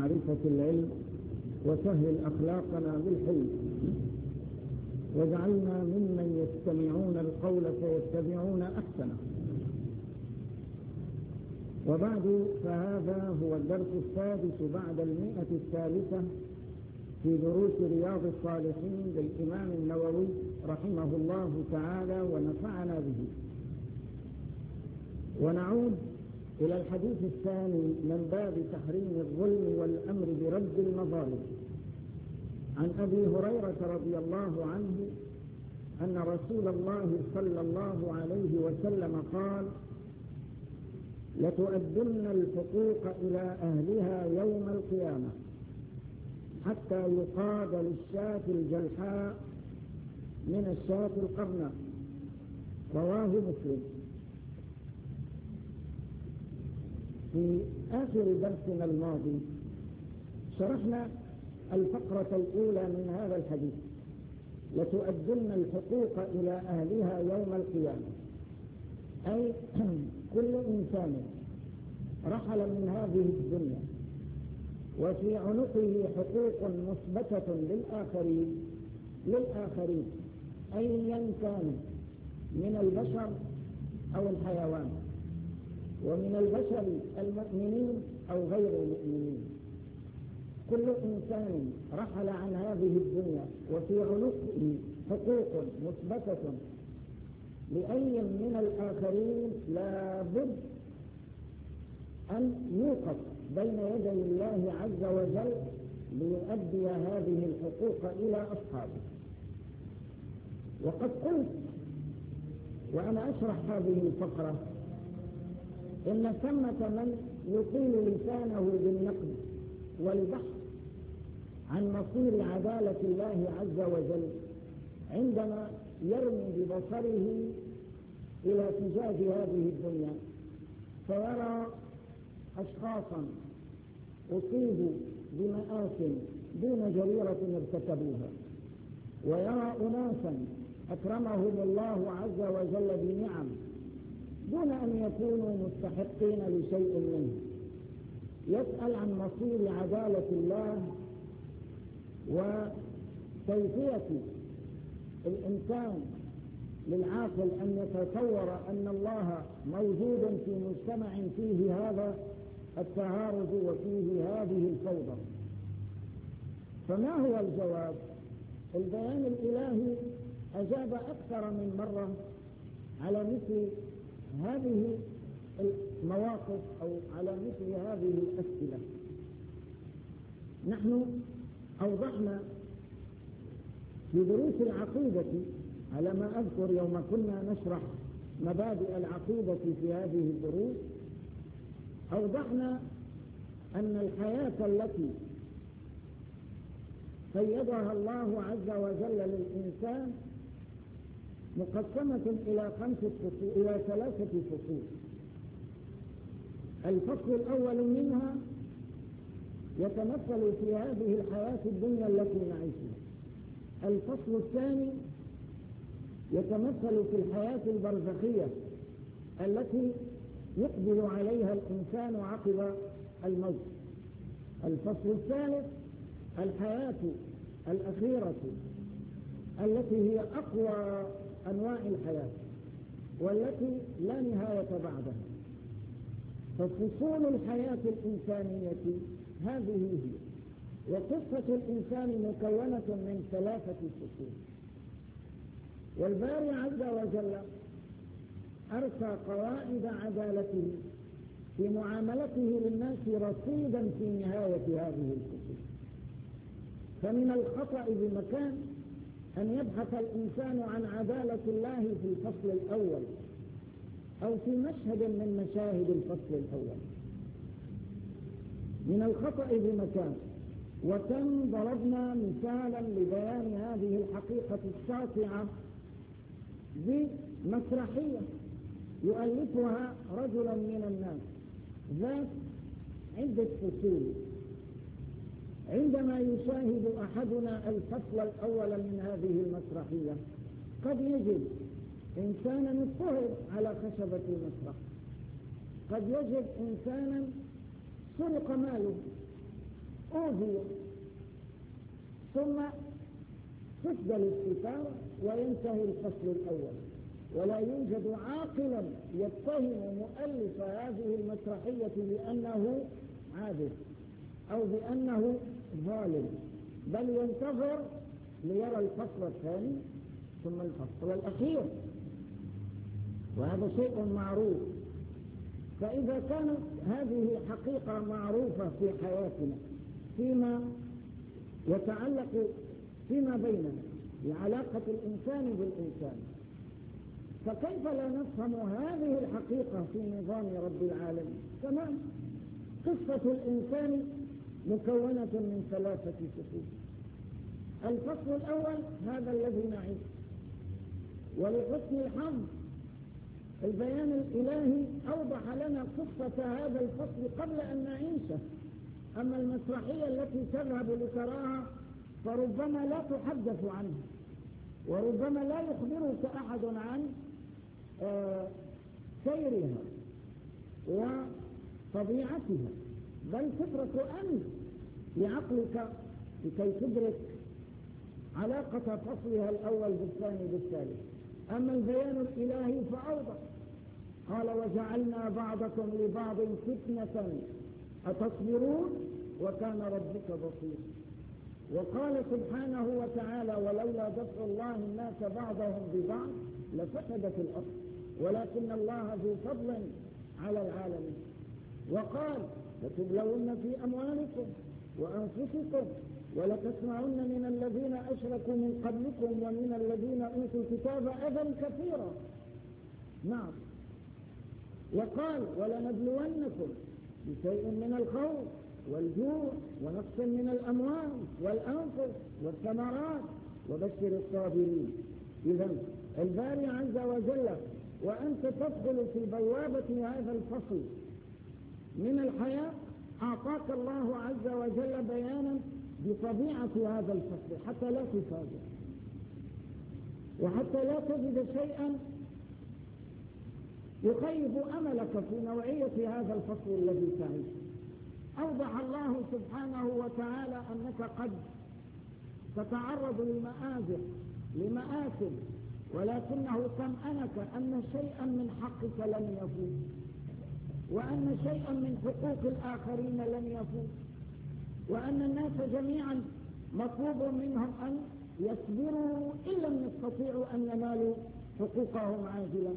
معرفة العلم، وسهل أخلاقنا بالحلم، واجعلنا ممن يستمعون القول فيتبعون أحسنه. وبعد، فهذا هو الدرس السادس بعد 100 في دروس رياض الصالحين للإمام النووي رحمه الله تعالى ونفعنا به. ونعود إلى الحديث الثاني من باب تحريم الظلم والأمر برد المظالم. عن أبي هريرة رضي الله عنه أن رسول الله صلى الله عليه وسلم قال: لتؤدن الحقوق إلى أهلها يوم القيامة حتى يقاد للشاة الجلحاء من الشاة القرناء. رواه مسلم. في آخر درسنا الماضي شرحنا الفقرة الأولى من هذا الحديث: لتؤدن الحقوق إلى أهلها يوم القيامة، أي كل إنسان رحل من هذه الدنيا وفي عنقه حقوق مثبتة للآخرين أيا كان من البشر أو الحيوان، ومن البشر المؤمنين أو غير المؤمنين. كل إنسان رحل عن هذه الدنيا وفي عنقه حقوق مثبتة لأي من الآخرين لا بد أن يوقف بين يدي الله عز وجل ليؤدي هذه الحقوق إلى أصحابه. وقد قلت وأنا أشرح هذه الفقرة إن ثمة من يطيل لسانه بالنقد والبحث عن مصير عدالة الله عز وجل عندما يرمي ببصره إلى فجاج هذه الدنيا، فيرى أشخاصا أصيبوا بمآثم دون جريرة ارتكبوها، ويرى أناسا أكرمهم الله عز وجل بنعم دون أن يكونوا مستحقين لشيء منه. يسأل عن مصير عدالة الله وكيفية الإنسان للعاقل أن يتصور أن الله موجود في مجتمع فيه هذا التهارج وفيه هذه الفوضى. فما هو الجواب؟ البيان الإلهي أجاب أكثر من مرة على مثل هذه المواقف أو على مثل هذه الأسئلة. نحن أوضحنا في دروس العقيدة على ما أذكر يوم كنا نشرح مبادئ العقيدة في هذه الدروس، أوضحنا أن الحياة التي قيدها الله عز وجل للإنسان مقسمة إلى 3 فصول. الفصل الأول منها يتمثل في هذه الحياة الدنيا التي نعيشها. الفصل الثاني يتمثل في الحياة البرزخية التي يقبل عليها الإنسان عقب الموت. الفصل الثالث الحياة الأخيرة التي هي أقوى أنواع الحياة والتي لا نهاية بعدها. ففصول الحياة الإنسانية هذه هي، وقصة الإنسان مكونة من 3 فصول. والباري عز وجل أرسى قواعد عدالته في معاملته للناس رصيدا في نهاية هذه الفصول. فمن الخطأ بمكان أن يبحث الإنسان عن عدالة الله في الفصل الأول أو في مشهد من مشاهد الفصل الأول. من الخطأ بمكان. وكم ضربنا مثالا لبيان هذه الحقيقة الساطعة بمسرحية يؤلفها رجل من الناس ذات عدة فصول. عندما يشاهد أحدنا الفصل الأول من هذه المسرحية قد يجد إنسانا اضطهد على خشبة المسرح، قد يجد إنسانا سرق ماله، أوذي ثم تسدل الستار وينتهي الفصل الأول، ولا يوجد عاقلا يتهم مؤلف هذه المسرحية بأنه عابث أو بأنه ظالم، بل ينتظر ليرى الفصل الثاني ثم الفصل الأخير، وهذا شيء معروف. فإذا كانت هذه حقيقة معروفة في حياتنا فيما يتعلق فيما بيننا بعلاقة الإنسان بالإنسان، فكيف لا نفهم هذه الحقيقة في نظام رب العالمين؟ تمام. قصة الإنسان مكونة من 3 فصول. الفصل الأول هذا الذي نعيش، ولحسن الحظ البيان الإلهي أوضح لنا قصة هذا الفصل قبل أن نعيشه. أما المسرحية التي تذهب لتراها فربما لا تحدث عنها، وربما لا يخبرك أحد عن سيرها وطبيعتها، بل تترك أنت لعقلك لكي تدرك علاقة فصلها الأول بالثاني بالثالث. أما البيان الإلهي فأوضح، قال وجعلنا بعضكم لبعض فتنة أتصبرون وكان ربك بصيرا. وقال سبحانه وتعالى ولولا دفع الله الناس بعضهم ببعض لفسدت الأرض ولكن الله ذو فضل على العالمين. وقال لتبلون في أموالكم وأنفسكم ولتسمعن من الذين أشركوا من قبلكم ومن الذين أوتوا الكتاب أذى كثيرا. نعم. وقال ولنبلونكم بشيء من الخوف والجوع ونقص من الأموال والأنفس والثمرات وبشر الصابرين. إذن الباري عز وجل وأنت تدخل في بوابة هذا الفصل من الحياة أعطاك الله عز وجل بيانا بطبيعة هذا الفصل حتى لا تفاجئ وحتى لا تجد شيئا يخيب أملك في نوعية هذا الفصل الذي تعيش. أوضح الله سبحانه وتعالى أنك قد تتعرض لمآثم ولكنه طمأنك أن شيئا من حقك لن يفوت، وأن شيئا من حقوق الآخرين لن يفوت، وأن الناس جميعا مطلوب منهم أن يصبروا إن لم يستطيعوا أن ينالوا حقوقهم عاجلا،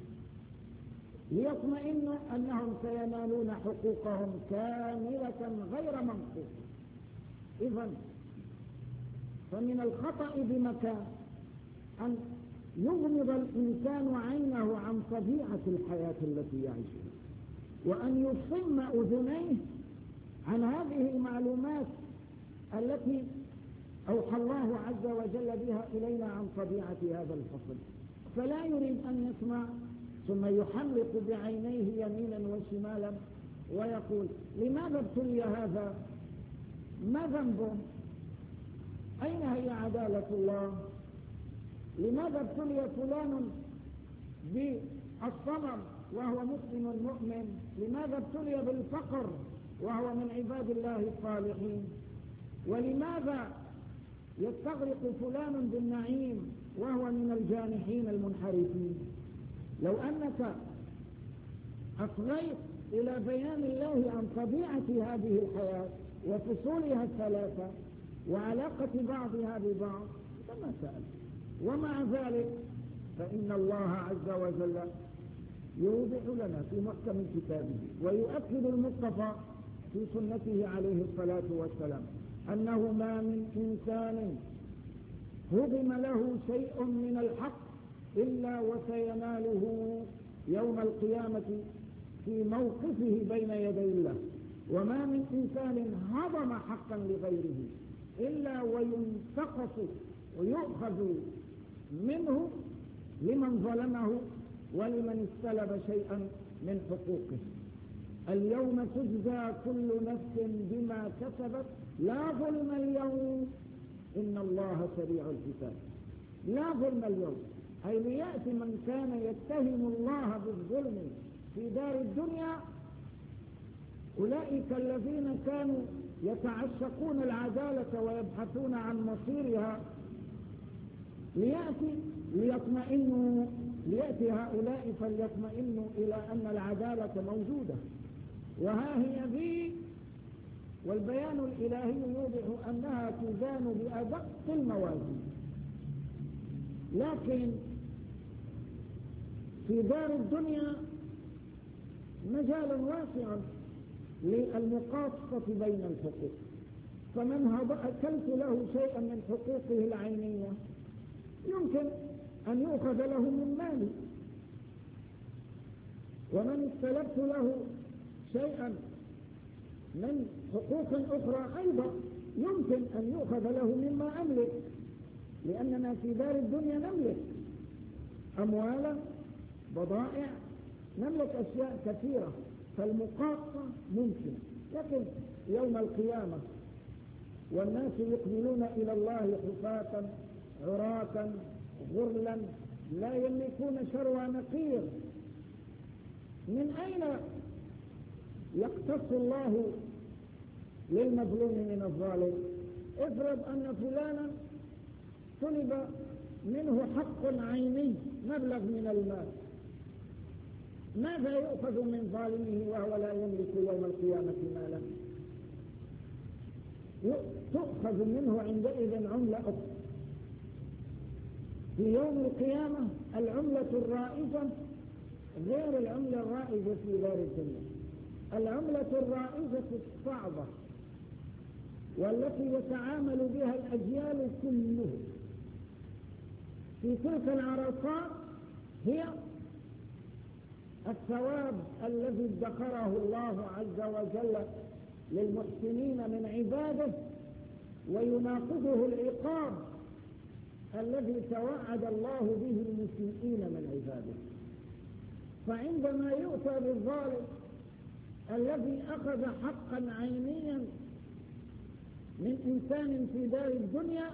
ليطمئنوا أنهم سينالون حقوقهم كاملة غير منقوصة. إذن فمن الخطأ بمكان أن يغمض الإنسان عينه عن طبيعة الحياة التي يعيشها، وأن يصم أذنيه عن هذه المعلومات التي أوحى الله عز وجل بها إلينا عن طبيعة هذا الفصل، فلا يريد أن يسمع ثم يحلق بعينيه يمينا وشمالا ويقول لماذا ابتلي هذا؟ ما ذنبه؟ أين هي عدالة الله؟ لماذا ابتلي فلان بالصمم وهو مسلم مؤمن؟ لماذا ابتلي بالفقر وهو من عباد الله الصالحين؟ ولماذا يستغرق فلان بالنعيم وهو من الجانحين المنحرفين؟ لو أنك أصغيت إلى بيان الله عن طبيعة هذه الحياة وفصولها الثلاثة وعلاقة بعضها ببعض فما سأل. ومع ذلك فإن الله عز وجل يوضح لنا في محكم كتابه ويؤكد المصطفى في سنته عليه الصلاة والسلام أنه ما من إنسان هضم له شيء من الحق إلا وسيناله يوم القيامة في موقفه بين يدي الله، وما من إنسان هضم حقا لغيره إلا وينتقص ويؤخذ منه لمن ظلمه ولمن استلب شيئا من حقوقه. اليوم تجزى كل نفس بما كسبت لا ظلم اليوم إن الله سريع الحساب. لا ظلم اليوم، أي ليأتي من كان يتهم الله بالظلم في دار الدنيا أولئك الذين كانوا يتعشقون العدالة ويبحثون عن مصيرها ليأتي هؤلاء فليطمئنوا إلى أن العدالة موجودة، وها هي ذي، والبيان الإلهي يوضح أنها تزان بأدق الموازين. لكن في دار الدنيا مجال واسع للمقاصة بين الحقوق، فمن أكلت له شيئا من حقوقه العينية يمكن أن يؤخذ له من مالي، ومن استلبت له شيئا من حقوق أخرى أيضا يمكن أن يؤخذ له مما أملك، لأننا في دار الدنيا نملك أموالا، بضائع، نملك أشياء كثيرة، فالمقاطعة ممكنة. لكن يوم القيامة والناس يقبلون إلى الله حفاة عراة غرلا لا يملكون شروى نقير، من أين يقتص الله للمظلوم من الظالم؟ افرض أن فلانا طلب منه حق عيني مبلغ من المال، ماذا يؤخذ من ظالمه وهو لا يملك يوم القيامة مالا؟ تؤخذ منه عندئذ عملة أخرى. في يوم القيامة العملة الرائجة غير العملة الرائجة في دار الدنيا. العملة الرائجة الصعبة والتي يتعامل بها الأجيال كلها في تلك العرصات هي الثواب الذي ادخره الله عز وجل للمحسنين من عباده، ويناقضه العقاب الذي توعد الله به المسيئين من عباده. فعندما يؤتى بالظالم الذي أخذ حقا عينيا من إنسان في دار الدنيا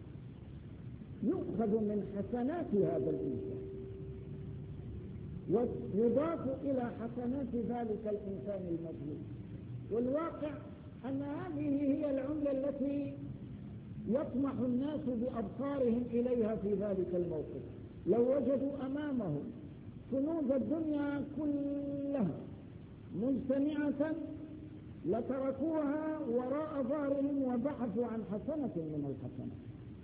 يؤخذ من حسنات هذا الإنسان ويضاف إلى حسنات ذلك الإنسان المظلوم. والواقع أن هذه هي العملة التي يطمح الناس بأبصارهم إليها في ذلك الموقف. لو وجدوا أمامهم كنوز الدنيا كلها مجتمعة لتركوها وراء ظهرهم وبحثوا عن حسنة من الحسنات.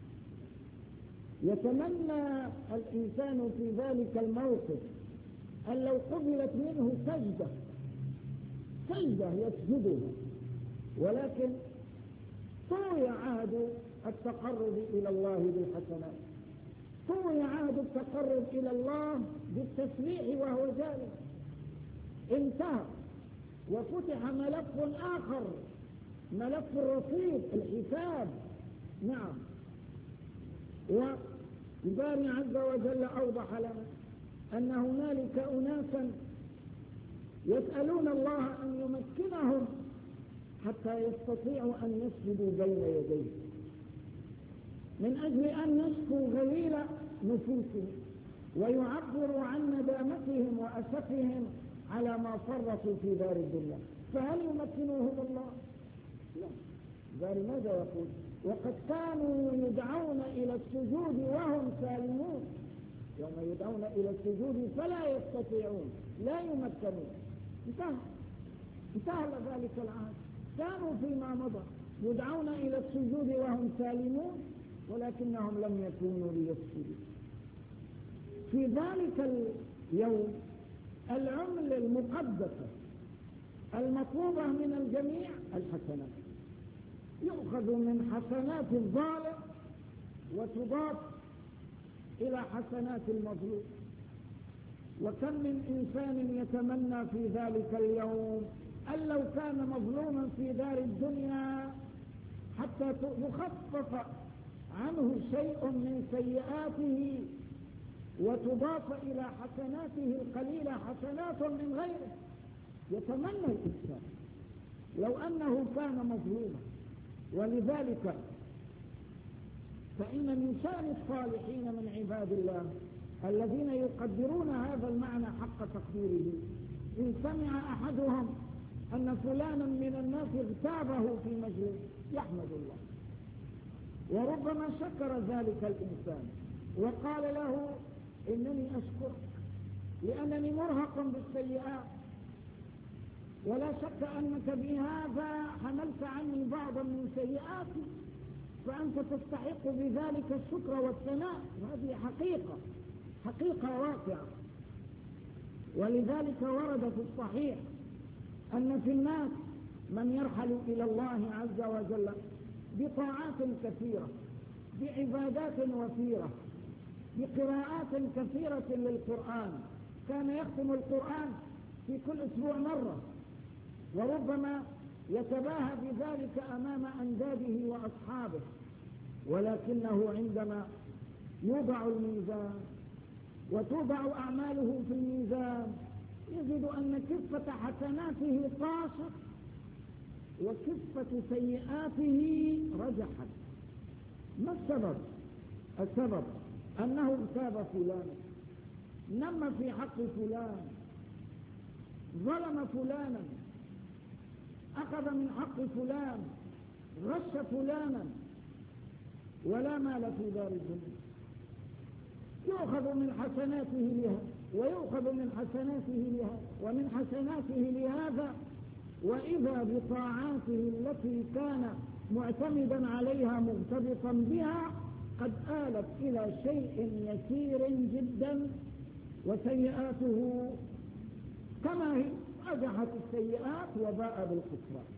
يتمنى الإنسان في ذلك الموقف أن لو قبلت منه سجدة يسجدها، ولكن طوي عهد التقرب إلى الله بالحسنات، طوي عهد التقرب إلى الله بالتسبيح وهو جالس، انتهى وفتح ملف آخر، ملف الرصيد، الحساب. نعم، وباري عز وجل أوضح لنا أن هنالك أناسا يسألون الله أن يمكنهم حتى يستطيعوا أن يسجدوا بين يديه من أجل أن يشكوا غليل نفوسهم ويعبروا عن ندامتهم وأسفهم على ما فرطوا في دار الدنيا. فهل يمكنوهم الله؟ لا. ذلك ماذا يقول؟ وقد كانوا يدعون إلى السجود وهم سالمون. يوم يدعون إلى السجود فلا يستطيعون، لا يمكنون. انتهى ذلك العهد. كانوا فيما مضى يدعون إلى السجود وهم سالمون ولكنهم لم يكونوا ليسجدوا. في ذلك اليوم العملة المقدسة المطلوبة من الجميع الحسنات، يؤخذ من حسنات الظالم وتضاف إلى حسنات المظلوم. وكم من إنسان يتمنى في ذلك اليوم أن لو كان مظلوما في دار الدنيا حتى يخفف عنه شيء من سيئاته وتضاف إلى حسناته القليلة حسنات من غيره. يتمنى الإنسان لو أنه كان مظلوما. ولذلك فإن من شأن الصالحين من عباد الله الذين يقدرون هذا المعنى حق تقديره إن سمع أحدهم أن فلانا من الناس اغتابه في مجلس يحمد الله، وربما شكر ذلك الإنسان وقال له إنني أشكرك لأنني مرهق بالسيئات، ولا شك أنك بهذا حملت عني بعضا من سيئاتي، فأنت تستحق بذلك الشكر والثناء. هذه حقيقة واقعة. ولذلك ورد في الصحيح أن في الناس من يرحل إلى الله عز وجل بطاعات كثيرة، بعبادات وفيرة، بقراءات كثيرة للقرآن، كان يختم القرآن في كل أسبوع مرة، وربما يتباهى بذلك أمام أنداده وأصحابه، ولكنه عندما يوضع الميزان وتوضع أعماله في الميزان يجد أن كفة حسناته طاشت وكفة سيئاته رجحت. ما السبب؟ السبب أنه اغتاب فلان، نم في حق فلان، ظلم فلانا، أخذ من حق فلان، غش فلانا، ولا مال في دار الدنيا، يؤخذ من حسناته لها ويؤخذ من حسناته لها ومن حسناته لهذا، وإذا بطاعاته التي كان معتمدا عليها مرتبطا بها قد آلت إلى شيء يسير جدا، وسيئاته كما هي أجحت السيئات وباء بالخسران.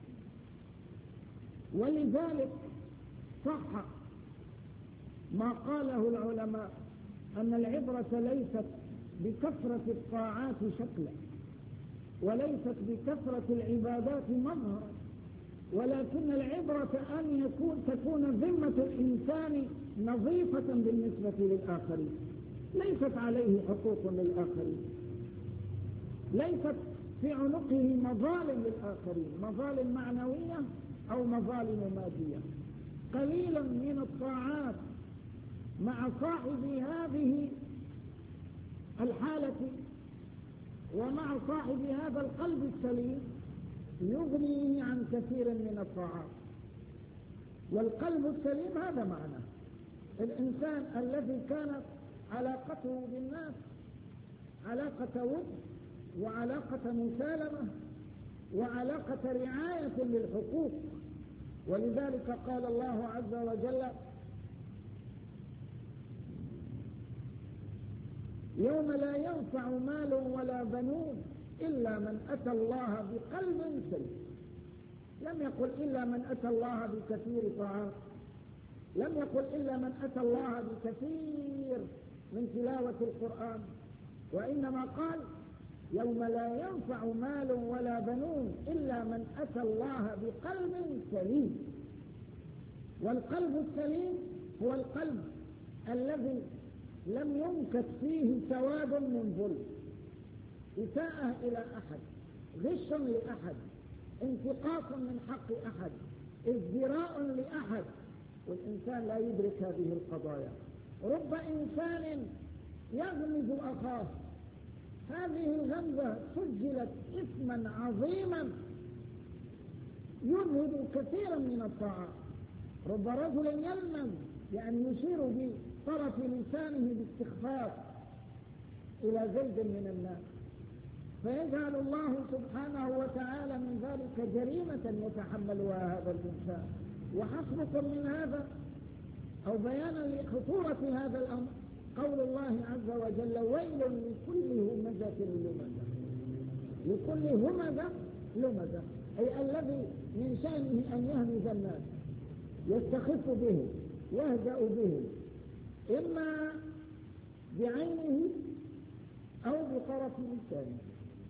ولذلك صح ما قاله العلماء أن العبرة ليست بكثرة الطاعات شكلا، وليست بكثرة العبادات مظهرا، ولكن العبرة أن تكون ذمة الإنسان نظيفة بالنسبة للآخرين، ليست عليه حقوق للآخرين، ليست في عنقه مظالم للآخرين، مظالم معنوية أو مظالم مادية. قليلا من الطاعات مع صاحب هذه الحالة ومع صاحب هذا القلب السليم يغنيه عن كثير من الطاعات. والقلب السليم هذا معنى الإنسان الذي كانت علاقته بالناس علاقة ود وعلاقة مسالمة وعلاقة رعاية للحقوق. ولذلك قال الله عز وجل: يوم لا ينفع مال ولا بنون إلا من أتى الله بقلب سليم. لم يقل إلا من أتى الله بكثير طاعات، لم يقل إلا من أتى الله بكثير من تلاوة القرآن، وإنما قال: يوم لا ينفع مال ولا بنون إلا من أتى الله بقلب سليم. والقلب السليم هو القلب الذي لم ينكت فيه سواد من ظلم، إساءة إلى أحد، غش لأحد، انتقاص من حق أحد، ازدراء لأحد، والإنسان لا يدرك هذه القضايا. رب إنسان يغمز أخاه، هذه الغمزة سجلت إثما عظيما يذهب كثيرا من الطاعات. رب رجل يلمم، يعني يشير بطرف لسانه باستخفاف إلى زيد من الناس، فيجعل الله سبحانه وتعالى من ذلك جريمة يتحملها هذا الإنسان. وحسبكم من هذا أو بيانا لخطورة هذا الأمر قول الله عز وجل: ويل لكل همزة لمزة. لكل همزة لمزة، أي الذي من شأنه أن يهمز الناس، يستخف بهم، يهزأ بهم، إما بعينه أو بطرف لسانه.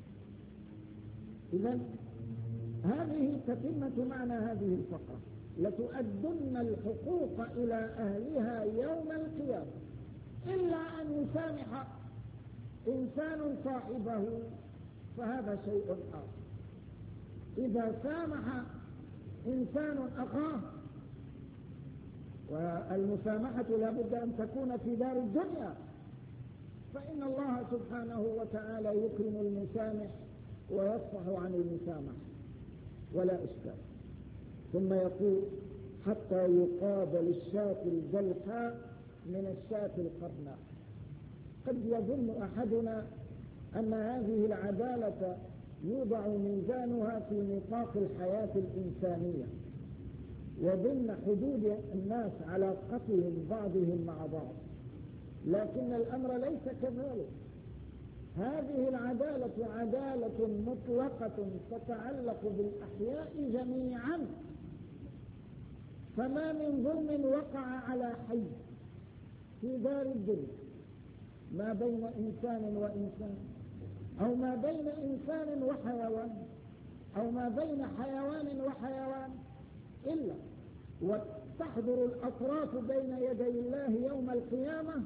إذن هذه تتمة معنى هذه الفقرة: لتؤدن الحقوق إلى أهلها يوم القيامة إلا أن يسامح إنسان صاحبه، فهذا شيء آخر. إذا سامح إنسان أخاه، والمسامحة لا بد أن تكون في دار الدنيا، فإن الله سبحانه وتعالى يكرم المسامح ويصفح عن المسامح. ولا إشكال. ثم يقول حتى يقابل الشاة الجلحاء من الشاة القرناء. قد يظن أحدنا أن هذه العدالة يوضع ميزانها في نطاق الحياة الإنسانية وضمن حدود الناس علاقتهم بعضهم مع بعض، لكن الأمر ليس كذلك. هذه العدالة عدالة مطلقة تتعلق بالأحياء جميعا، فما من ظلم وقع على حي في دار الدنيا ما بين إنسان وإنسان، أو ما بين إنسان وحيوان، أو ما بين حيوان وحيوان، إلا وتحضر الأطراف بين يدي الله يوم القيامة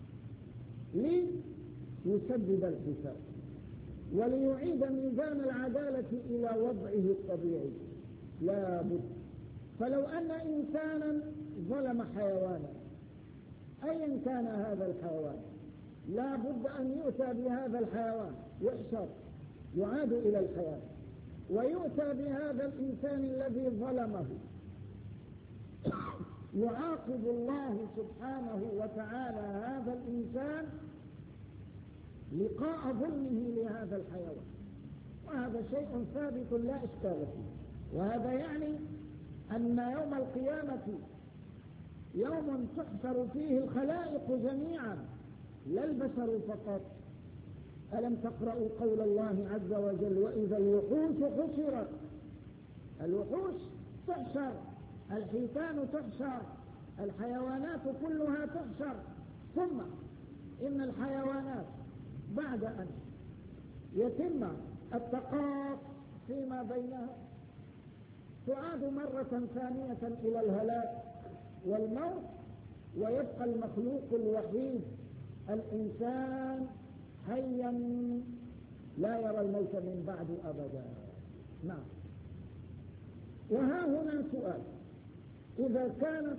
ليسدد الحساب وليعيد ميزان العدالة إلى وضعه الطبيعي. لا بد. فلو أن إنسانا ظلم حيوانا أيا كان هذا الحيوان، لا بد أن يؤتى بهذا الحيوان يحشر يعاد إلى الحياة، ويؤتى بهذا الإنسان الذي ظلمه يعاقب الله سبحانه وتعالى هذا الإنسان لقاء ظلمه لهذا الحيوان، وهذا شيء ثابت لا إشكال فيه. وهذا يعني أن يوم القيامة يوم تحشر فيه الخلائق جميعا لا البشر فقط. ألم تقرأوا قول الله عز وجل وإذا الوحوش حشرت؟ الوحوش تحشر، الحيتان تحشر، الحيوانات كلها تحشر. ثم إن الحيوانات بعد أن يتم التقاط فيما بينها تعاد مرة ثانية إلى الهلاك والموت، ويبقى المخلوق الوحيد الإنسان حيا لا يرى الموت من بعد أبدا. نعم. وها هنا سؤال: إذا كانت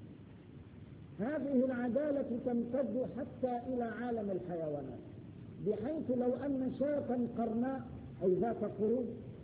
هذه العدالة تمتد حتى إلى عالم الحيوانات، بحيث لو أن شاة قرناء أي ذات قرون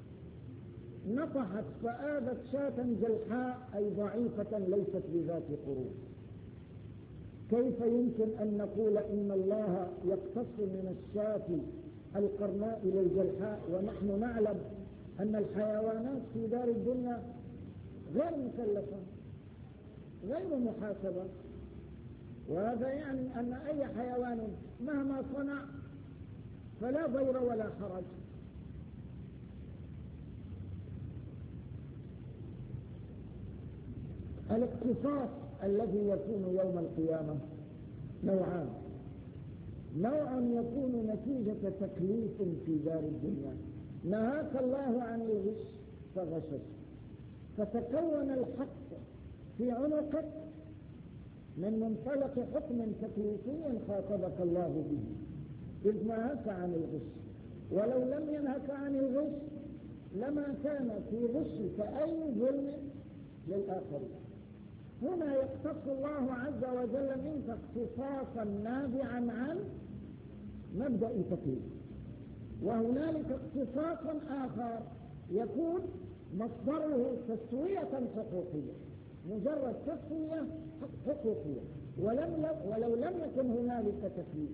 نطحت فآذت شاة جلحاء أي ضعيفة ليست بذات قرون، كيف يمكن أن نقول إن الله يقتص من الشاة القرناء إلى الجلحاء ونحن نعلم أن الحيوانات في دار الدنيا غير مكلفة غير محاسبة؟ وهذا يعني أن أي حيوان مهما صنع فلا ضير ولا حرج. الاقتصاص الذي يكون يوم القيامة نوعان: نوع يكون نتيجة تكليف في دار الدنيا، نهاك الله عن الغش فغششت فتكون الحق في عنقك من منطلق حكم تكليفي خاطبك الله به إذ نهاك عن الغش، ولو لم ينهك عن الغش لما كان في غشك أي ظلم للآخرين. هنا يقتص الله عز وجل منك اختصاصا نابعا عن مبدأ تكليف، وهنالك اختصاص آخر يكون مصدره تسوية حقوقية، مجرد تسوية حقوقية، ولو لم يكن هنالك تكليف.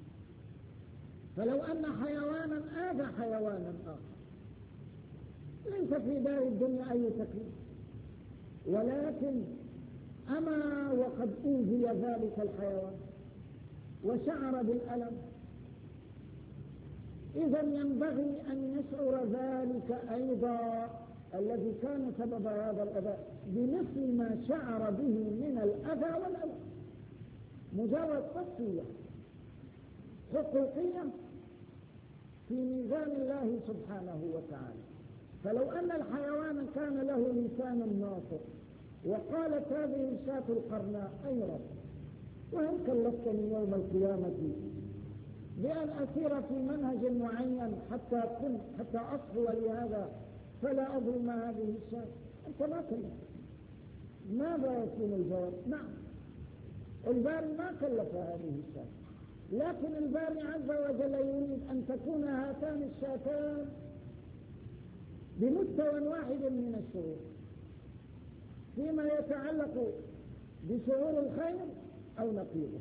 فلو أن حيوانا آذى حيوانا آخر ليس في دار الدنيا أي تكليف، ولكن أما وقد أوذي ذلك الحيوان وشعر بالألم، إذا ينبغي أن يشعر ذلك أيضا الذي كان سبب هذا الأذى بمثل ما شعر به من الأذى والألم، مجرد تسوية حقوقية في ميزان الله سبحانه وتعالى. فلو أن الحيوان كان له لسان ناطق وقالت هذه الشاة القرناء: أي رب، وهل كلفتني يوم القيامة بأن أسير في منهج معين حتى أصحو لهذا فلا أظلم هذه الشاة؟ أنت ما كلفت. ماذا يكون الجواب؟ نعم، الباري ما كلف هذه الشاة، لكن الباري عز وجل يريد أن تكون هاتان الشاتان بمستوى واحد من الشعور فيما يتعلق بشعور الخير أو نقيضه.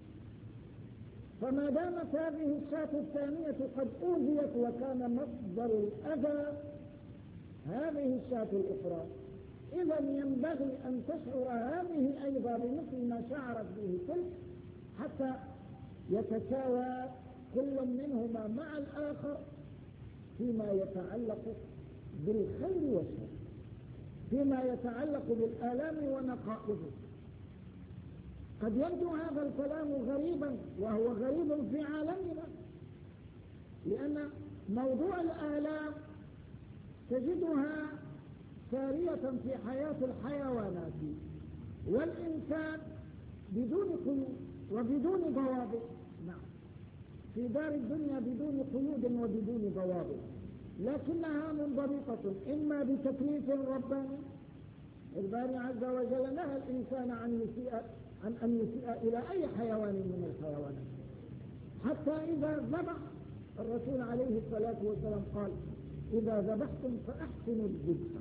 فما دامت هذه الشاة الثانية قد أوذيت وكان مصدر الأذى هذه الشاة الأخرى، إذا ينبغي أن تشعر هذه أيضا بمثل ما شعرت به تلك، حتى يتساوى كل منهما مع الآخر فيما يتعلق بالخير والشر، فيما يتعلق بالآلام ونقائضه. قد يبدو هذا الكلام غريبا، وهو غريب في عالمنا، لأن موضوع الآلام تجدها سارية في حياة الحيوانات والإنسان بدون قيود وبدون ضوابط. نعم، في دار الدنيا بدون قيود وبدون ضوابط، لكنها منضبطة إما بتكليف رباني. الباري عز وجل نهى الإنسان عن أن يسيء إلى أي حيوان من الحيوانات، حتى إذا ذبح الرسول عليه الصلاة والسلام قال: إذا ذبحتم فأحسنوا الذبح.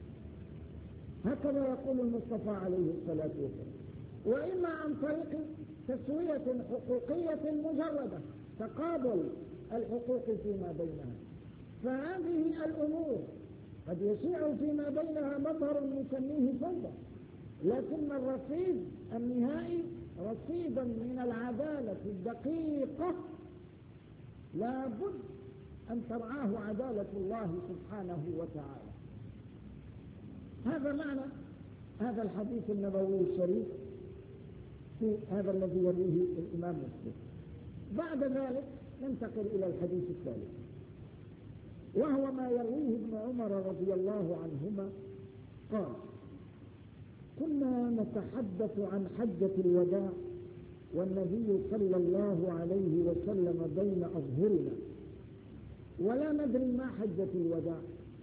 هكذا يقول المصطفى عليه الصلاة والسلام. وإما عن طريق تسوية حقوقية مجردة، تقابل الحقوق فيما بينها. فهذه الأمور قد يشيع فيما بينها مظهر نسميه فوضى، لكن الرصيد النهائي رصيدا من العدالة الدقيقة لا بد أن ترعاه عدالة الله سبحانه وتعالى. هذا معنى هذا الحديث النبوي الشريف في هذا الذي يرويه الإمام مسلم. بعد ذلك ننتقل إلى الحديث الثالث، وهو ما يرويه ابن عمر رضي الله عنهما قال: كنا نتحدث عن حجة الوداع والنبي صلى الله عليه وسلم بين أظهرنا، ولا ندري ما حجة الوداع،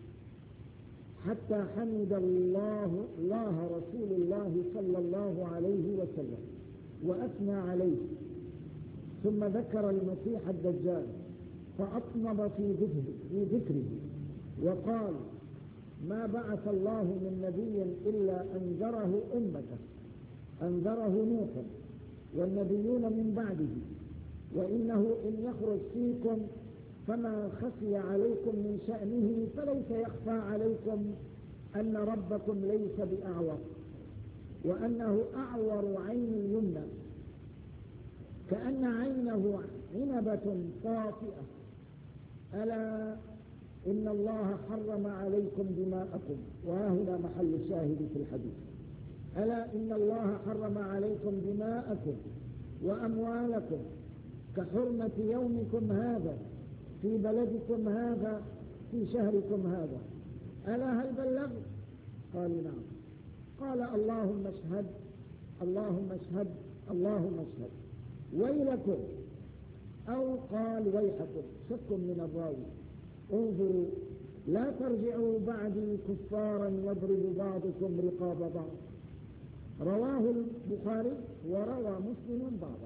حتى حمد الله رسول الله صلى الله عليه وسلم وأثنى عليه، ثم ذكر المسيح الدجال فأطنب في ذكره وقال: ما بعث الله من نبي إلا أنذره أمته، أنذره نوحا والنبيون من بعده، وإنه إن يخرج فيكم فما خفي عليكم من شأنه فليس يخفى عليكم أن ربكم ليس بأعور، وأنه أعور عين اليمنى كأن عينه عنبة طافئة، ألا إن الله حرم عليكم دماءكم. وهنا محل الشاهد في الحديث: ألا إن الله حرم عليكم دماءكم وأموالكم كحرمة يومكم هذا في بلدكم هذا في شهركم هذا. ألا هل بلغت؟ قالوا نعم. قال: اللهم اشهد اللهم اشهد اللهم اشهد، ويلكم، أو قال ويحكم، شك من الراوي، انظروا لا ترجعوا بعدي كفارا يضرب بعضكم رقاب بعض. رواه البخاري وروى مسلم بعضه.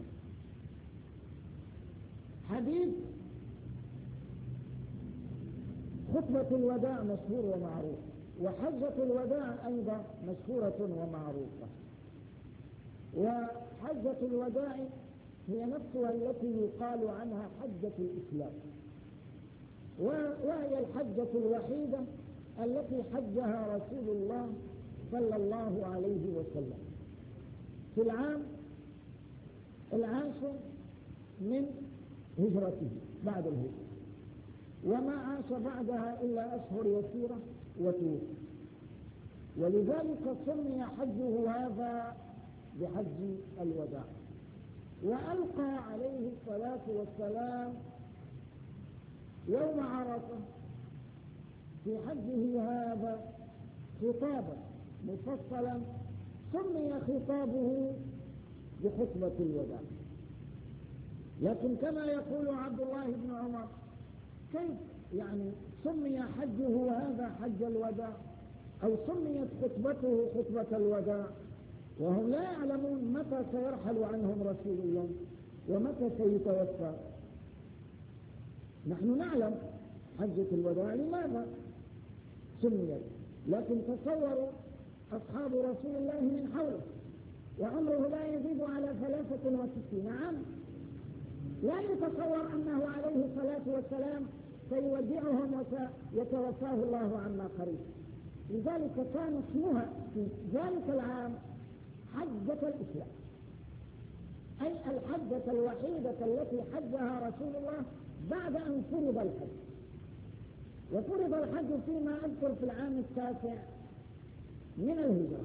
حديث خطبة الوداع مشهور ومعروف، وحجة الوداع أيضا مشهورة ومعروفة. وحجة الوداع هي نفسها التي يقال عنها حجة الإسلام، وهي الحجة الوحيدة التي حجها رسول الله صلى الله عليه وسلم في العام العاشر من هجرته بعد الهجرة، وما عاش بعدها إلا أشهر يسيرة وتوفي، ولذلك سمي حجه هذا بحج الوداع. وألقى عليه الصلاة والسلام يوم عرفة في حجه هذا خطابا مفصلا سمي خطابه بخطبة الوداع. لكن كما يقول عبد الله بن عمر: كيف يعني سمي حجه هذا حج الوداع، أو سميت خطبته خطبة الوداع، وهم لا يعلمون متى سيرحل عنهم رسول الله ومتى سيتوفى. نحن نعلم حجة الوداع. لماذا؟ سميت. لكن تصوروا أصحاب رسول الله من حوله وعمره لا يزيد على 63 عام، لا يتصور أنه عليه الصلاة والسلام سيودعهم وسيتوفاه الله عما قريب. لذلك كان اسمها في ذلك العام حجة الإسلام، أي الحجة الوحيدة التي حجها رسول الله بعد أن فرض الحج. وفرض الحج فيما أذكر في العام 9 من الهجرة،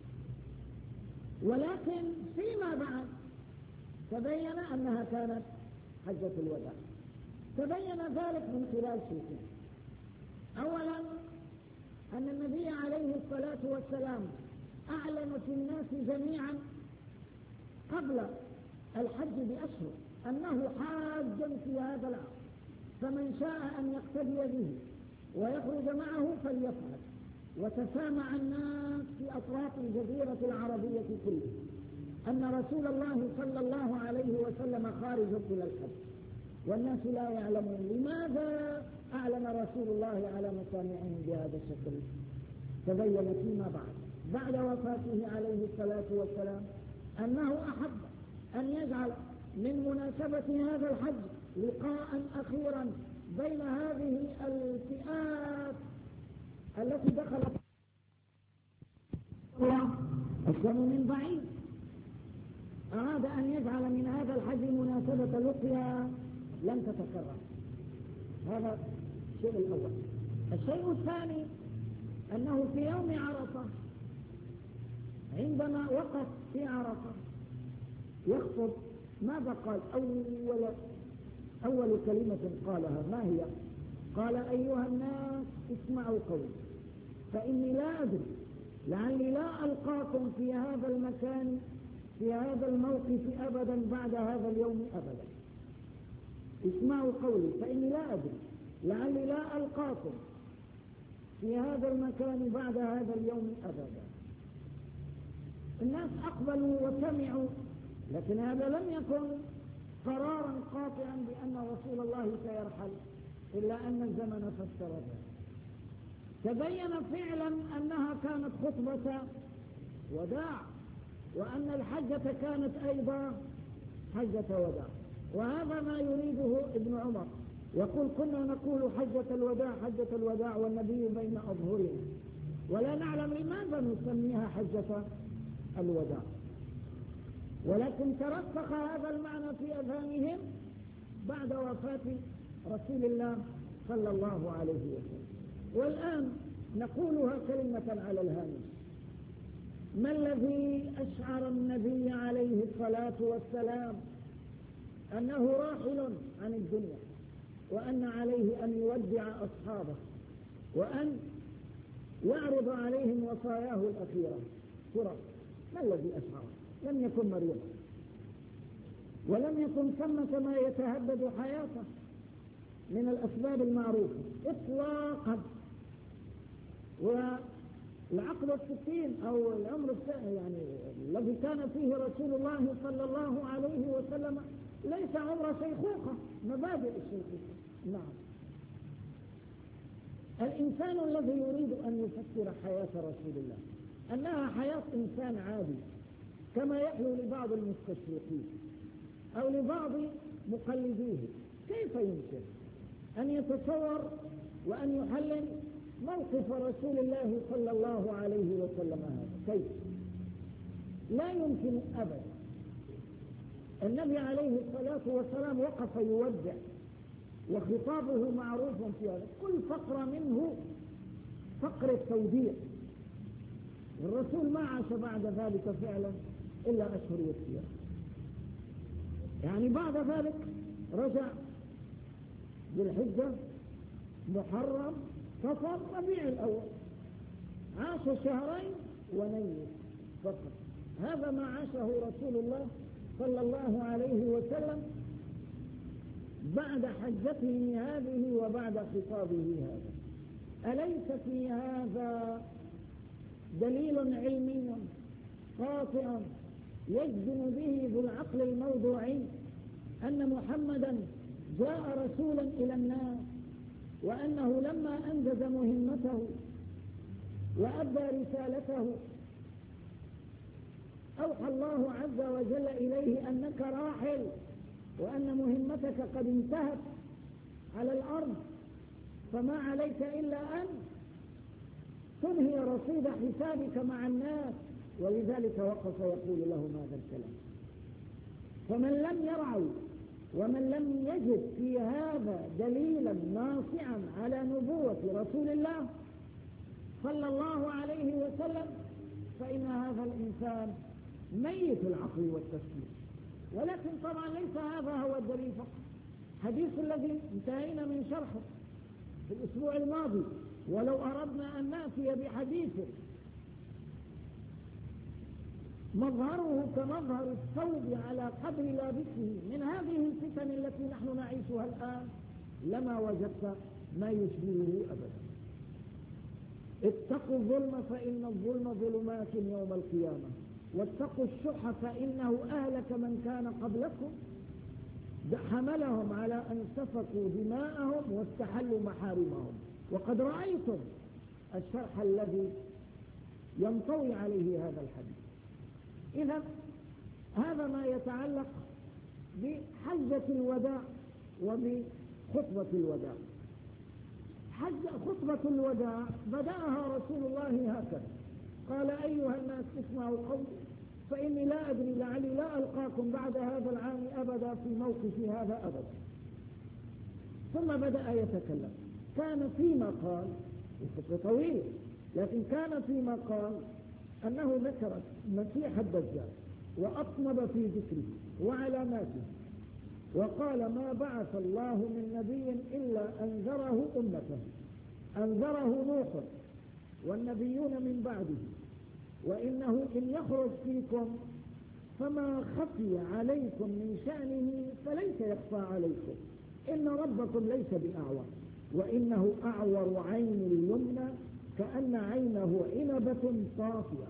ولكن فيما بعد تبين أنها كانت حجة الوداع. تبين ذلك من خلال شيئين. أولا أن النبي عليه الصلاة والسلام أعلن في الناس جميعا قبل الحج بأشهر أنه حاج في هذا العام، فمن شاء أن يقتدي به ويخرج معه فليفعل. وتسامع الناس في أطراف الجزيرة العربية كلها أن رسول الله صلى الله عليه وسلم خارج إلى الحج، والناس لا يعلمون لماذا أعلن رسول الله على مسامعهم بهذا الشكل. تبين فيما بعد وفاته عليه الصلاة والسلام أنه أحب أن يجعل من مناسبة هذا الحج لقاء أخيرا بين هذه الفئات التي دخلت الله السم من بعيد. أراد أن يجعل من هذا الحج مناسبة لقيا لن تتكرر. هذا الشيء الأول. الشيء الثاني أنه في يوم عرفة عندما وقف في عرفة يخطب، ماذا قال؟ أول كلمة قالها ما هي؟ قال: أيها الناس اسمعوا قولي فإني لا أدري لعلي لا ألقاكم في هذا المكان في هذا الموقف أبدا بعد هذا اليوم أبدا. اسمعوا قولي فإني لا أدري لعلي لا ألقاكم في هذا المكان بعد هذا اليوم أبدا. الناس أقبلوا وسمعوا، لكن هذا لم يكن قرارا قاطعا بأن رسول الله سيرحل، إلا أن الزمن فسر ذلك. تبين فعلا أنها كانت خطبة وداع، وأن الحجة كانت أيضا حجة وداع. وهذا ما يريده ابن عمر، يقول: كنا نقول حجة الوداع والنبي بين أظهرنا، ولا نعلم لماذا نسميها حجة الوداع. ولكن ترسخ هذا المعنى في أذهانهم بعد وفاة رسول الله صلى الله عليه وسلم. والآن نقولها كلمة على الهامش: ما الذي أشعر النبي عليه الصلاة والسلام أنه راحل عن الدنيا، وأن عليه أن يودع أصحابه وأن يعرض عليهم وصاياه الأخيرة؟ ترى ما الذي أشعر؟ لم يكن مريضا، ولم يكن ثمة ما يتهدد حياته من الأسباب المعروفة إطلاقا. والعقل 60 أو العمر يعني الذي كان فيه رسول الله صلى الله عليه وسلم ليس عمر شيخوخة، مبادئ الشيخوخة. نعم، الإنسان الذي يريد أن يفسر حياة رسول الله أنها حياة إنسان عادي كما يحلو لبعض المستشرقين أو لبعض مقلديه، كيف يمكن أن يتصور وأن يحلل موقف رسول الله صلى الله عليه وسلم هذا؟ كيف؟ لا يمكن أبدا. النبي عليه الصلاة والسلام وقف يودع، وخطابه معروف في هذا، كل فقرة منه فقرة توديع. الرسول ما عاش بعد ذلك فعلا إلا أشهر يسيرة، يعني بعد ذلك رجع بالحجة، محرم، صفر، ربيع الأول، عاش 2 شهرين ونيل فقط. هذا ما عاشه رسول الله صلى الله عليه وسلم بعد حجته هذه وبعد خطابه هذا. أليس في هذا دليل علمي قاطع يجزم به ذو العقل الموضوعي أن محمدا جاء رسولا إلى الناس، وأنه لما أنجز مهمته وأدى رسالته. أوحى الله عز وجل إليه أنك راحل، وأن مهمتك قد انتهت على الأرض، فما عليك إلا أن تنهي رصيد حسابك مع الناس. ولذلك وقف يقول لهم هذا الكلام. فمن لم يرعوا ومن لم يجد في هذا دليلا ناصعا على نبوة رسول الله صلى الله عليه وسلم فإن هذا الإنسان ميت العقل والتفكير. ولكن طبعا ليس هذا هو الدليل فقط. حديث الذي انتهينا من شرحه في الأسبوع الماضي، ولو أردنا أن نأتي بحديث مظهره كمظهر الثوب على قدر لابسه من هذه الفتن التي نحن نعيشها الآن لما وجدت ما يشبهه أبدا. اتقوا الظلم فإن الظلم ظلمات يوم القيامة، واتقوا الشح فإنه أهلك من كان قبلكم، حملهم على أن سفكوا دماءهم واستحلوا محارمهم. وقد رأيتم الشرح الذي ينطوي عليه هذا الحديث. إذا هذا ما يتعلق بحجة الوداع وبخطبة الوداع. خطبة الوداع بدأها رسول الله هكذا: قال أيها الناس اسمعوا قولي فإني لا أدري لعلي لا ألقاكم بعد هذا العام أبدا في موقف هذا أبدا. ثم بدأ يتكلم. كان فيما قال الخطبة طويل، لكن كان فيما قال أنه ذكر مسيح الدجال وأطنب في ذكره وعلاماته، وقال ما بعث الله من نبي إلا أنذره أمته، أنذره نوح والنبيون من بعده، وإنه إن يخرج فيكم فما خفي عليكم من شأنه فليس يخفى عليكم، إن ربكم ليس بأعور، وإنه أعور عين اليمنى كأن عينه عنبة طافية.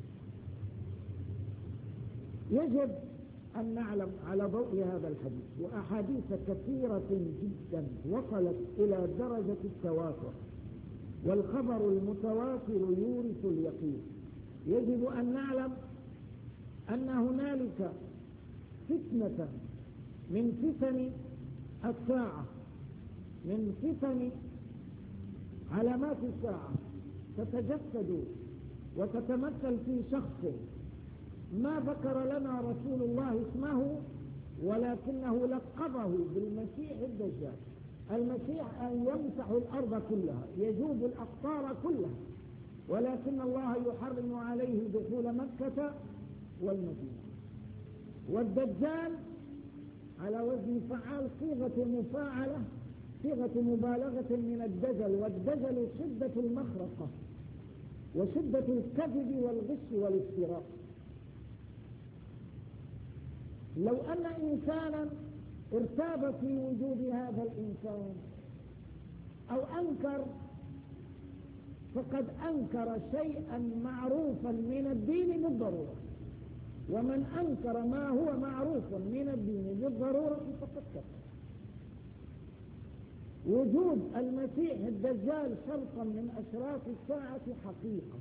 يجب أن نعلم على ضوء هذا الحديث وأحاديث كثيرة جدا وصلت إلى درجة التواتر، والخبر المتواتر يورث اليقين. يجب أن نعلم أن هنالك فتنة من فتن الساعة، من فتن علامات الساعة تتجسد وتتمثل في شخص ما ذكر لنا رسول الله اسمه، ولكنه لقبه بالمسيح الدجال. المسيح أن يمسح الأرض كلها، يجوب الأقطار كلها، ولكن الله يحرم عليه دخول مكة والمدينة. والدجال على وزن فعال، صيغة مفاعلة، صيغة مبالغة من الدجل. والدجل شدة المخرقة وشدة الكذب والغش والافتراء. لو أن إنسانا ارتاب في وجود هذا الإنسان أو أنكر، فقد أنكر شيئا معروفا من الدين بالضرورة، ومن أنكر ما هو معروف من الدين بالضرورة فقد كفر. وجود المسيح الدجال شرطا من أشراط الساعة حقيقة.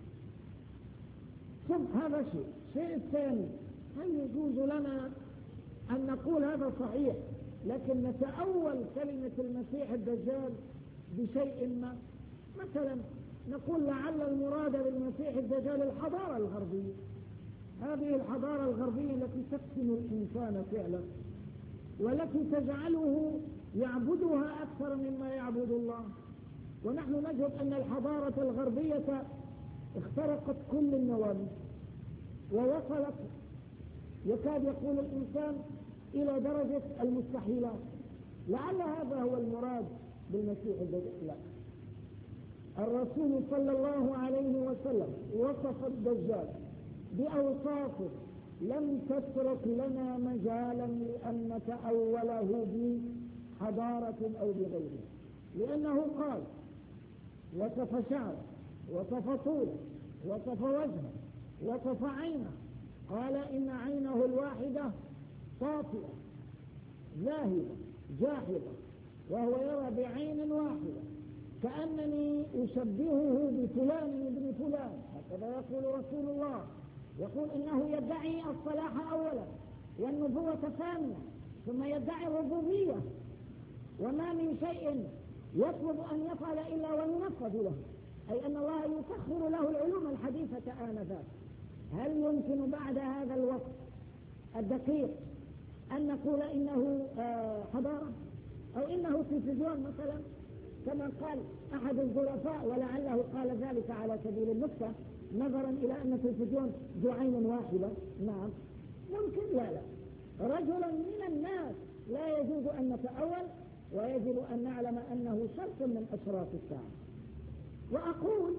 ثم هذا شيء الثاني، هل يجوز لنا أن نقول هذا صحيح لكن نتأول كلمة المسيح الدجال بشيء ما؟ مثلا نقول لعل المراد بالمسيح الدجال الحضارة الغربية، هذه الحضارة الغربية التي تفتن الإنسان فعلا والتي تجعله يعبدها أكثر مما يعبد الله. ونحن نجد أن الحضارة الغربية اخترقت كل النواميس ووصلت يكاد يقول الإنسان إلى درجة المستحيلات. لعل هذا هو المراد بالمسيح الدجال. لا، الرسول صلى الله عليه وسلم وصف الدجال بأوصاف لم تترك لنا مجالا لأن نتأوله بحضارة أو بغيره، لأنه قال وصف شعره، وصف طوله، وصف وجهه، وصف عينه. قال إن عينه الواحدة طافئة ذاهبة جاحظة، وهو يرى بعين واحدة كأنني أشبهه بفلان ابن فلان. هكذا يقول رسول الله، يقول إنه يدعي الصلاح أولا والنبوة ثانيا، ثم يدعي الربوبية، وما من شيء يطلب أن يفعل إلا وينفذ له، أي أن الله يسخر له العلوم الحديثة آنذاك. هل يمكن بعد هذا الوقت الدقيق أن نقول إنه حضارة أو إنه تلفزيون مثلا كما قال أحد الظرفاء، ولعله قال ذلك على سبيل النكتة نظرا إلى أن التلفزيون ذو عين واحدة؟ نعم ممكن. لا رجلا من الناس لا يجوز أن نتأول، ويجب أن نعلم أنه شرط من أشراط الساعة. وأقول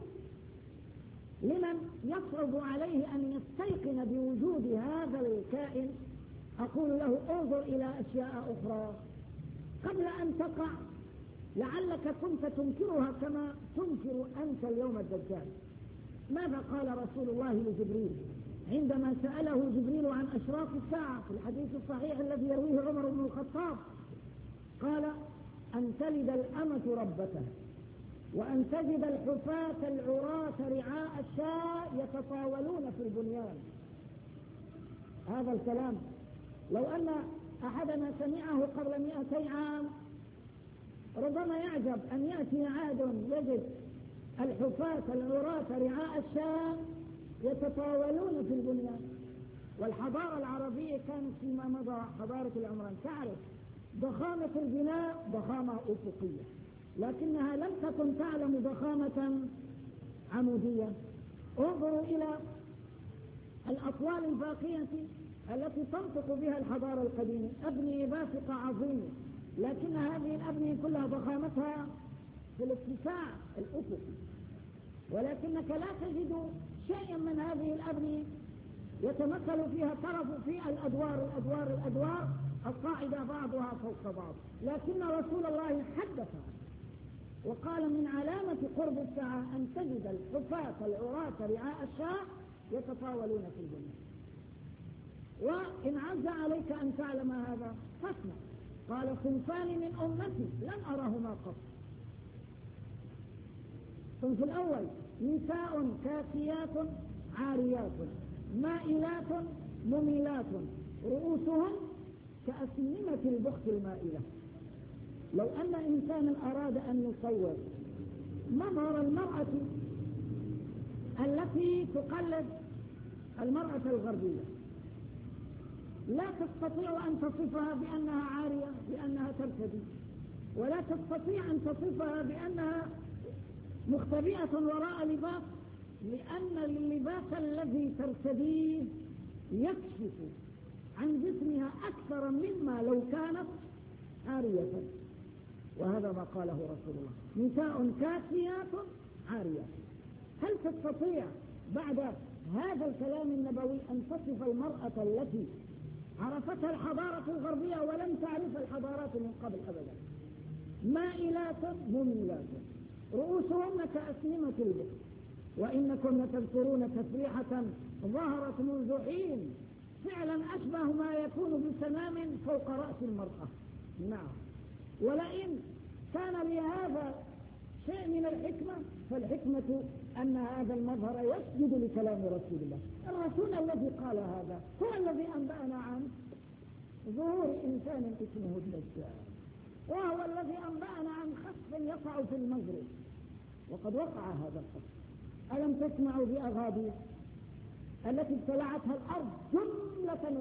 لمن يصعب عليه أن يستيقن بوجود هذا الكائن، أقول له انظر إلى أشياء أخرى قبل أن تقع، لعلك كنت تنكرها كما تنكر أنت اليوم الدجال. ماذا قال رسول الله لجبريل عندما سأله جبريل عن أشراط الساعة في الحديث الصحيح الذي يرويه عمر بن الخطاب؟ قال: أن تلد الأمة ربتها، وأن تجد الحفاة العراة رعاء الشاء يتطاولون في البنيان. هذا الكلام لو أن أحدنا سمعه قبل 200 عام ربما يعجب أن يأتي عاد يجد الحفاة العراة رعاء الشاء يتطاولون في البنيان. والحضارة العربية كانت فيما مضى حضارة العمران تعرف ضخامة البناء ضخامة أفقية، لكنها لم تكن تعلم ضخامة عمودية. انظروا إلى الأطوال الباقية التي تنطق بها الحضارة القديمة، أبنية باسقة عظيمة، لكن هذه الأبنية كلها ضخامتها في الاتساع الأفقي، ولكنك لا تجد شيئا من هذه الأبنية يتمثل فيها طرف في الأدوار الصاعدة بعضها فوق بعض. لكن رسول الله حدث وقال: من علامة قرب الساعة أن تجد الحفاة العراة رعاء الشاء يتطاولون في البنيان. وإن عز عليك أن تعلم هذا فاسمع. قال: صنفان من أمتي لن أرهما قط. الصنف الأول: نساء كاسيات عاريات مائلات مميلات رؤوسهن كأسنمة البخت المائلة. لو أن إنسانا أراد أن يصور مظهر المرأة التي تقلد المرأة الغربية لا تستطيع أن تصفها بأنها عارية لأنها ترتدي، ولا تستطيع أن تصفها بأنها مختبئة وراء لباس، لأن اللباس الذي ترتديه يكشف عن جسمها أكثر مما لو كانت عارية. وهذا ما قاله رسول الله: نساء كاسيات عاريات. هل تستطيع بعد هذا الكلام النبوي أن تصف المرأة التي عرفتها الحضارة الغربية ولم تعرف الحضارات من قبل أبدا؟ مائلات مميلات رؤوسهن كأسنمة البخت. وإنكم لتذكرون تسريحة ظهرت منذ حين فعلا أشبه ما يكون بسنام فوق رأس المرأة. نعم. ولئن كان لهذا شيء من الحكمة فالحكمة أن هذا المظهر يسجد لكلام رسول الله. الرسول الذي قال هذا هو الذي أنبأنا عن ظهور إنسان اسمه الدجال، وهو الذي أنبأنا عن خسف يقع في المغرب، وقد وقع هذا الخسف. ألم تسمعوا بأغابير التي ابتلعتها الأرض جملة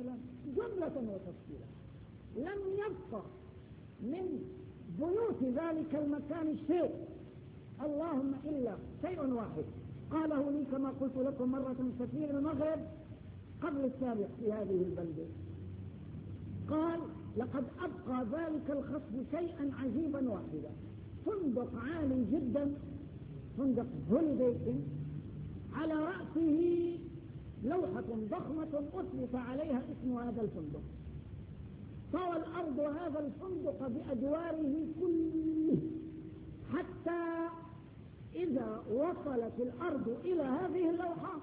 وتفصيلا؟ لم يبقى من بيوت ذلك المكان شيء، اللهم إلا شيء واحد قاله لي كما قلت لكم مرة سفير المغرب قبل السابق في هذه البلدة، قال: لقد أبقى ذلك الخصب شيئا عجيبا واحدا، فندق عالي جدا، فندق هوليداي، على رأسه لوحة ضخمة أطلق عليها اسم هذا الفندق. طوى الأرض هذا الفندق بأدواره كله، حتى إذا وصلت الأرض إلى هذه اللوحة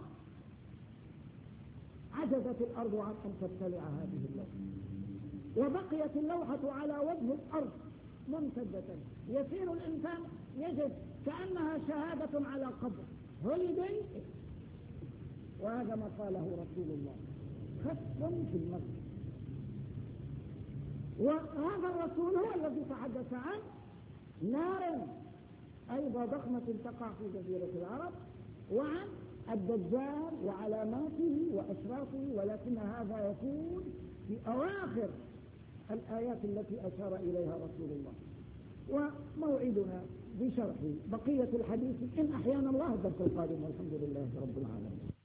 عجزت الأرض عن أن تبتلع هذه اللوحة، وبقيت اللوحة على وجه الأرض ممتدة. يسير الإنسان يجد كأنها شهادة على قبر هوليدي، وهذا ما قاله رسول الله خص في المسجد. وهذا الرسول هو الذي تحدث عن نار أيضا ضخمة تقع في جزيرة العرب، وعن الدجال وعلاماته وأشراطه، ولكن هذا يكون في أواخر الآيات التي أشار إليها رسول الله. وموعدنا بشرح بقية الحديث إن أحيانا الله الدرس القادم، والحمد لله رب العالمين.